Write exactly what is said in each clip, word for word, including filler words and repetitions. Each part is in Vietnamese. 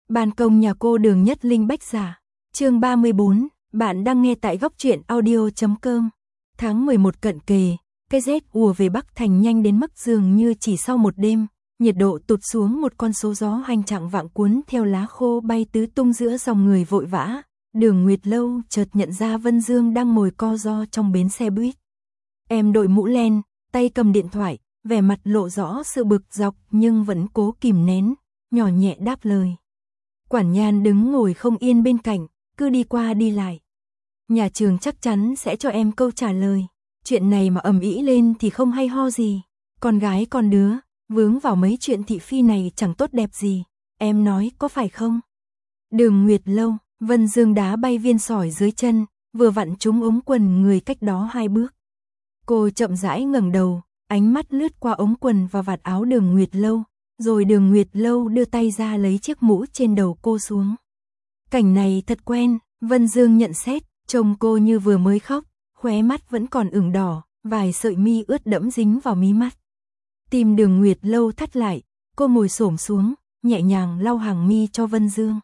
Ban công nhà cô Đường Nhất Linh Bách Giả. Chương ba mươi bốn, bạn đang nghe tại góc truyện audio chấm com. Tháng mười một cận kề, cái rét ùa về Bắc Thành nhanh đến mức dường như chỉ sau một đêm, nhiệt độ tụt xuống một con số gió hành trạng vạng cuốn theo lá khô bay tứ tung giữa dòng người vội vã. Đường Nguyệt Lâu chợt nhận ra Vân Dương đang ngồi co ro trong bến xe buýt. Em đội mũ len, tay cầm điện thoại, vẻ mặt lộ rõ sự bực dọc nhưng vẫn cố kìm nén, nhỏ nhẹ đáp lời. Quản Nhan đứng ngồi không yên bên cạnh, cứ đi qua đi lại. Nhà trường chắc chắn sẽ cho em câu trả lời. Chuyện này mà ầm ĩ lên thì không hay ho gì. Con gái con đứa, vướng vào mấy chuyện thị phi này chẳng tốt đẹp gì. Em nói có phải không? Đường Nguyệt Lâu, Vân Dương đá bay viên sỏi dưới chân, vừa vặn trúng ống quần người cách đó hai bước. Cô chậm rãi ngẩng đầu, ánh mắt lướt qua ống quần và vạt áo Đường Nguyệt Lâu, rồi Đường Nguyệt Lâu đưa tay ra lấy chiếc mũ trên đầu cô xuống. Cảnh này thật quen, Vân Dương nhận xét, trông cô như vừa mới khóc, khóe mắt vẫn còn ửng đỏ, vài sợi mi ướt đẫm dính vào mí mắt. Tim Đường Nguyệt Lâu thắt lại, cô ngồi xổm xuống, nhẹ nhàng lau hàng mi cho Vân Dương.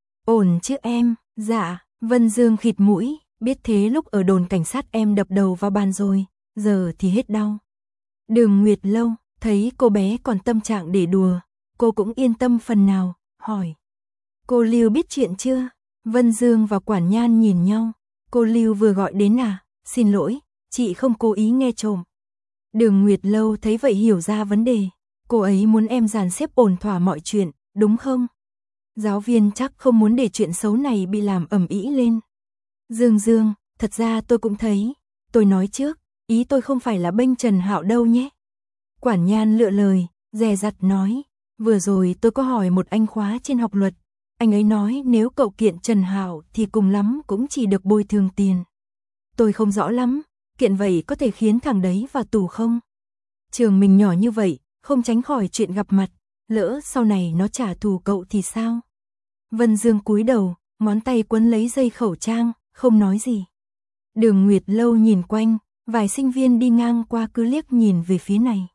Ổn chứ em? Dạ, Vân Dương khịt mũi, biết thế lúc ở đồn cảnh sát em đập đầu vào bàn rồi, giờ thì hết đau. Đường Nguyệt Lâu, thấy cô bé còn tâm trạng để đùa, cô cũng yên tâm phần nào, hỏi. Cô Lưu biết chuyện chưa? Vân Dương và Quản Nhan nhìn nhau, cô Lưu vừa gọi đến à? Xin lỗi, chị không cố ý nghe trộm. Đường Nguyệt Lâu thấy vậy hiểu ra vấn đề, cô ấy muốn em dàn xếp ổn thỏa mọi chuyện, đúng không? Giáo viên chắc không muốn để chuyện xấu này bị làm ầm ĩ lên. Dương Dương, thật ra tôi cũng thấy, tôi nói trước, ý tôi không phải là bênh Trần Hạo đâu nhé. Quản Nhan lựa lời, dè dặt nói, vừa rồi tôi có hỏi một anh khóa trên học luật, anh ấy nói nếu cậu kiện Trần Hạo thì cùng lắm cũng chỉ được bồi thường tiền. Tôi không rõ lắm, kiện vậy có thể khiến thằng đấy vào tù không? Trường mình nhỏ như vậy, không tránh khỏi chuyện gặp mặt, lỡ sau này nó trả thù cậu thì sao? Vân Dương cúi đầu, ngón tay quấn lấy dây khẩu trang, không nói gì. Đường Nguyệt Lâu nhìn quanh, vài sinh viên đi ngang qua cứ liếc nhìn về phía này.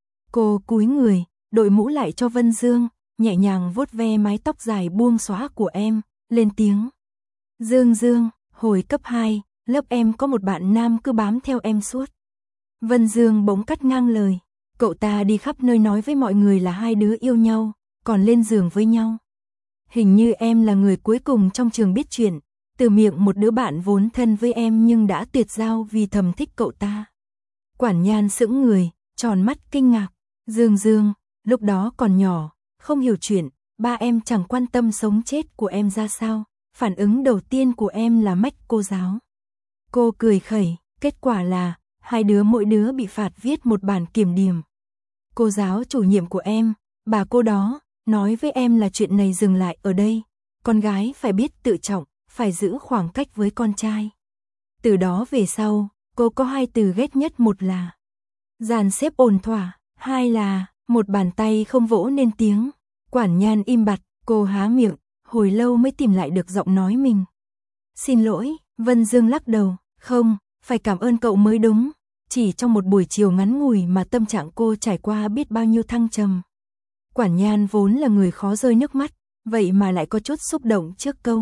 Cô cúi người, đội mũ lại cho Vân Dương, nhẹ nhàng vuốt ve mái tóc dài buông xõa của em, lên tiếng. Dương Dương, hồi cấp hai, lớp em có một bạn nam cứ bám theo em suốt. Vân Dương bỗng cắt ngang lời, cậu ta đi khắp nơi nói với mọi người là hai đứa yêu nhau, còn lên giường với nhau. Hình như em là người cuối cùng trong trường biết chuyện, từ miệng một đứa bạn vốn thân với em nhưng đã tuyệt giao vì thầm thích cậu ta. Quản Nhan sững người, tròn mắt kinh ngạc. Dương Dương, lúc đó còn nhỏ, không hiểu chuyện, ba em chẳng quan tâm sống chết của em ra sao, phản ứng đầu tiên của em là mách cô giáo. Cô cười khẩy, kết quả là, hai đứa mỗi đứa bị phạt viết một bản kiểm điểm. Cô giáo chủ nhiệm của em, bà cô đó, nói với em là chuyện này dừng lại ở đây, con gái phải biết tự trọng, phải giữ khoảng cách với con trai. Từ đó về sau, cô có hai từ ghét nhất, một là dàn xếp ổn thỏa, hai là một bàn tay không vỗ nên tiếng. Quản Nhan im bặt, cô há miệng, hồi lâu mới tìm lại được giọng nói mình. Xin lỗi, Vân Dương lắc đầu, không, phải cảm ơn cậu mới đúng. Chỉ trong một buổi chiều ngắn ngủi mà tâm trạng cô trải qua biết bao nhiêu thăng trầm. Quản Nhan vốn là người khó rơi nước mắt, vậy mà lại có chút xúc động trước câu.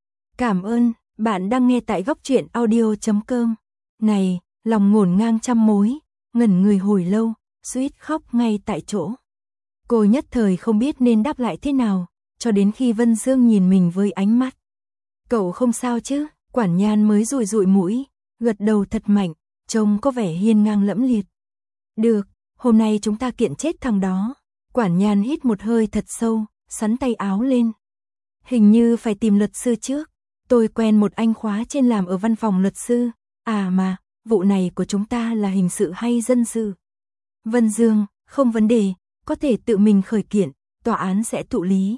Cảm ơn, bạn đang nghe tại góc truyện audio chấm com. Này, lòng ngổn ngang trăm mối, ngẩn người hồi lâu, suýt khóc ngay tại chỗ. Cô nhất thời không biết nên đáp lại thế nào, cho đến khi Vân Dương nhìn mình với ánh mắt. Cậu không sao chứ? Quản Nhan mới dụi dụi mũi, gật đầu thật mạnh, trông có vẻ hiên ngang lẫm liệt. Được, hôm nay chúng ta kiện chết thằng đó. Quản Nhan hít một hơi thật sâu, sắn tay áo lên. Hình như phải tìm luật sư trước. Tôi quen một anh khóa trên làm ở văn phòng luật sư. À mà, vụ này của chúng ta là hình sự hay dân sự? Vân Dương, không vấn đề, có thể tự mình khởi kiện, tòa án sẽ thụ lý.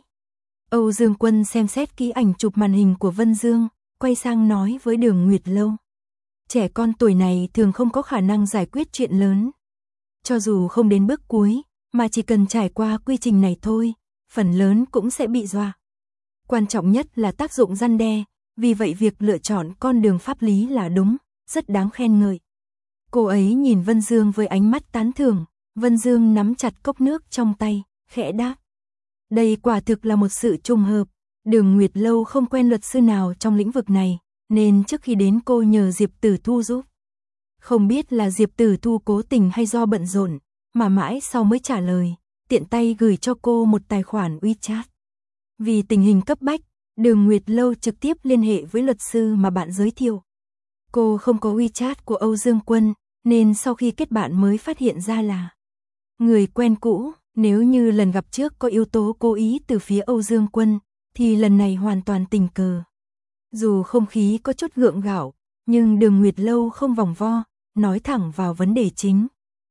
Âu Dương Quân xem xét kỹ ảnh chụp màn hình của Vân Dương, quay sang nói với Đường Nguyệt Lâu. Trẻ con tuổi này thường không có khả năng giải quyết chuyện lớn. Cho dù không đến bước cuối, mà chỉ cần trải qua quy trình này thôi, phần lớn cũng sẽ bị dọa. Quan trọng nhất là tác dụng răn đe, vì vậy việc lựa chọn con đường pháp lý là đúng, rất đáng khen ngợi. Cô ấy nhìn Vân Dương với ánh mắt tán thưởng, Vân Dương nắm chặt cốc nước trong tay, khẽ đáp. Đây quả thực là một sự trùng hợp, Đường Nguyệt Lâu không quen luật sư nào trong lĩnh vực này, nên trước khi đến cô nhờ Diệp Tử Thu giúp. Không biết là Diệp Tử Thu cố tình hay do bận rộn, mà mãi sau mới trả lời, tiện tay gửi cho cô một tài khoản WeChat. Vì tình hình cấp bách, Đường Nguyệt Lâu trực tiếp liên hệ với luật sư mà bạn giới thiệu. Cô không có WeChat của Âu Dương Quân, nên sau khi kết bạn mới phát hiện ra là người quen cũ. Nếu như lần gặp trước có yếu tố cố ý từ phía Âu Dương Quân, thì lần này hoàn toàn tình cờ. Dù không khí có chút gượng gạo, nhưng Đường Nguyệt Lâu không vòng vo, nói thẳng vào vấn đề chính.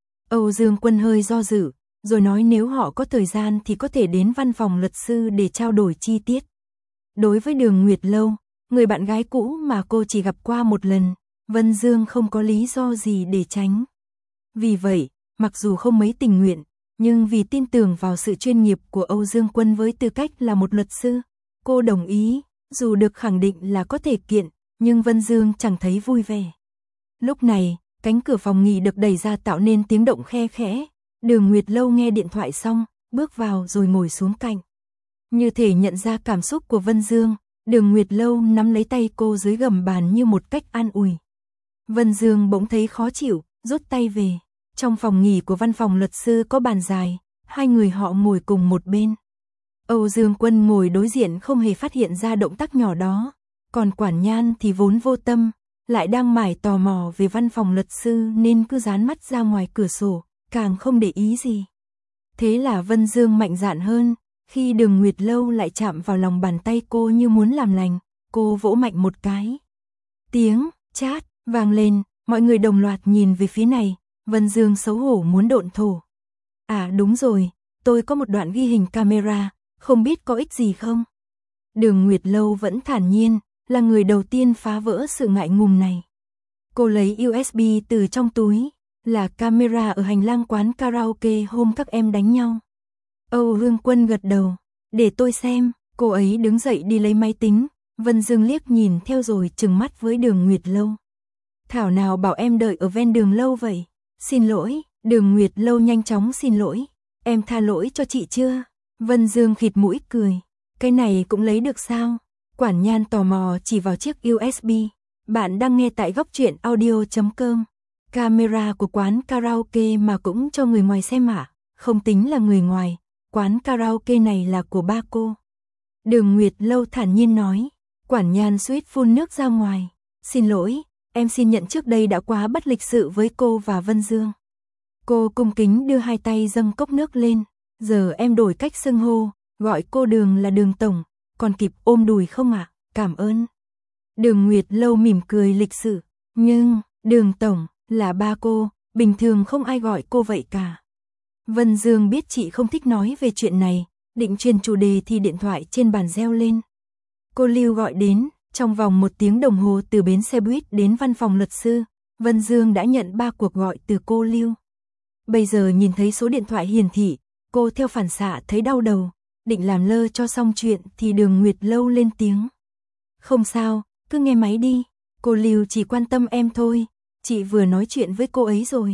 Âu Dương Quân hơi do dự, rồi nói nếu họ có thời gian thì có thể đến văn phòng luật sư để trao đổi chi tiết. Đối với Đường Nguyệt Lâu, người bạn gái cũ mà cô chỉ gặp qua một lần, Vân Dương không có lý do gì để tránh. Vì vậy, mặc dù không mấy tình nguyện, nhưng vì tin tưởng vào sự chuyên nghiệp của Âu Dương Quân với tư cách là một luật sư, cô đồng ý, dù được khẳng định là có thể kiện, nhưng Vân Dương chẳng thấy vui vẻ. Lúc này, cánh cửa phòng nghỉ được đẩy ra tạo nên tiếng động khe khẽ, Đường Nguyệt Lâu nghe điện thoại xong, bước vào rồi ngồi xuống cạnh. Như thể nhận ra cảm xúc của Vân Dương, Đường Nguyệt Lâu nắm lấy tay cô dưới gầm bàn như một cách an ủi. Vân Dương bỗng thấy khó chịu, rút tay về. Trong phòng nghỉ của văn phòng luật sư có bàn dài, hai người họ ngồi cùng một bên. Âu Dương Quân ngồi đối diện không hề phát hiện ra động tác nhỏ đó, còn Quản Nhan thì vốn vô tâm, lại đang mải tò mò về văn phòng luật sư nên cứ dán mắt ra ngoài cửa sổ, càng không để ý gì. Thế là Vân Dương mạnh dạn hơn, khi Đường Nguyệt Lâu lại chạm vào lòng bàn tay cô như muốn làm lành, cô vỗ mạnh một cái. Tiếng chát vang lên, mọi người đồng loạt nhìn về phía này. Vân Dương xấu hổ muốn độn thổ. À đúng rồi, tôi có một đoạn ghi hình camera, không biết có ích gì không? Đường Nguyệt Lâu vẫn thản nhiên, là người đầu tiên phá vỡ sự ngại ngùng này. Cô lấy u ét bê từ trong túi, là camera ở hành lang quán karaoke hôm các em đánh nhau. Âu Dương Quân gật đầu, để tôi xem, cô ấy đứng dậy đi lấy máy tính, Vân Dương liếc nhìn theo rồi trừng mắt với Đường Nguyệt Lâu. Thảo nào bảo em đợi ở ven đường lâu vậy? Xin lỗi, Đường Nguyệt Lâu nhanh chóng xin lỗi. Em tha lỗi cho chị chưa? Vân Dương khịt mũi cười. Cái này cũng lấy được sao? Quản Nhan tò mò chỉ vào chiếc u ét bê. Bạn đang nghe tại góc truyện audio chấm com. Camera của quán karaoke mà cũng cho người ngoài xem à? Không tính là người ngoài. Quán karaoke này là của ba cô. Đường Nguyệt Lâu thản nhiên nói. Quản Nhan suýt phun nước ra ngoài. Xin lỗi. Em xin nhận trước đây đã quá bất lịch sự với cô và Vân Dương. Cô cung kính đưa hai tay dâng cốc nước lên. Giờ em đổi cách xưng hô, gọi cô Đường là Đường Tổng, còn kịp ôm đùi không ạ? À? Cảm ơn. Đường Nguyệt Lâu mỉm cười lịch sự. Nhưng, Đường Tổng, là ba cô, bình thường không ai gọi cô vậy cả. Vân Dương biết chị không thích nói về chuyện này, định truyền chủ đề thì điện thoại trên bàn reo lên. Cô Lưu gọi đến. Trong vòng một tiếng đồng hồ từ bến xe buýt đến văn phòng luật sư, Vân Dương đã nhận ba cuộc gọi từ cô Lưu. Bây giờ nhìn thấy số điện thoại hiển thị, cô theo phản xạ thấy đau đầu, định làm lơ cho xong chuyện thì Đường Nguyệt Lâu lên tiếng. Không sao, cứ nghe máy đi, cô Lưu chỉ quan tâm em thôi, chị vừa nói chuyện với cô ấy rồi.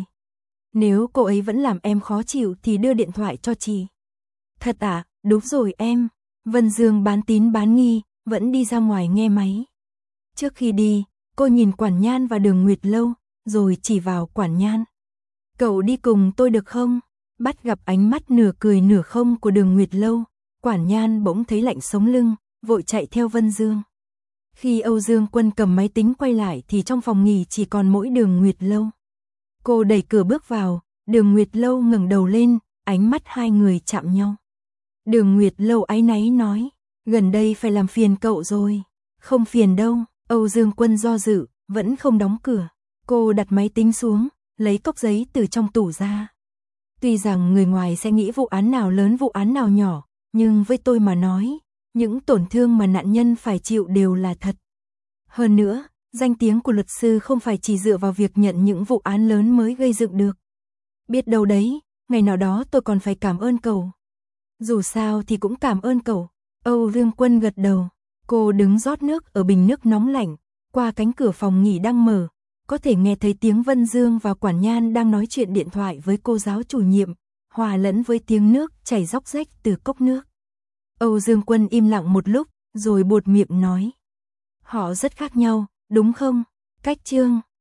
Nếu cô ấy vẫn làm em khó chịu thì đưa điện thoại cho chị. Thật à, đúng rồi em. Vân Dương bán tín bán nghi, vẫn đi ra ngoài nghe máy. Trước khi đi, cô nhìn Quản Nhan và Đường Nguyệt Lâu, rồi chỉ vào Quản Nhan. Cậu đi cùng tôi được không? Bắt gặp ánh mắt nửa cười nửa không của Đường Nguyệt Lâu, Quản Nhan bỗng thấy lạnh sống lưng, vội chạy theo Vân Dương. Khi Âu Dương Quân cầm máy tính quay lại thì trong phòng nghỉ chỉ còn mỗi Đường Nguyệt Lâu. Cô đẩy cửa bước vào, Đường Nguyệt Lâu ngẩng đầu lên, ánh mắt hai người chạm nhau. Đường Nguyệt Lâu áy náy nói, gần đây phải làm phiền cậu rồi. Không phiền đâu, Âu Dương Quân do dự, vẫn không đóng cửa. Cô đặt máy tính xuống, lấy cốc giấy từ trong tủ ra. Tuy rằng người ngoài sẽ nghĩ vụ án nào lớn vụ án nào nhỏ, nhưng với tôi mà nói, những tổn thương mà nạn nhân phải chịu đều là thật. Hơn nữa, danh tiếng của luật sư không phải chỉ dựa vào việc nhận những vụ án lớn mới gây dựng được. Biết đâu đấy, ngày nào đó tôi còn phải cảm ơn cậu. Dù sao thì cũng cảm ơn cậu. Âu Dương Quân gật đầu. Cô đứng rót nước ở bình nước nóng lạnh, qua cánh cửa phòng nghỉ đang mở, có thể nghe thấy tiếng Vân Dương và Quản Nhan đang nói chuyện điện thoại với cô giáo chủ nhiệm, hòa lẫn với tiếng nước chảy róc rách từ cốc nước. Âu Dương Quân im lặng một lúc, rồi buột miệng nói. Họ rất khác nhau, đúng không? Cách Trương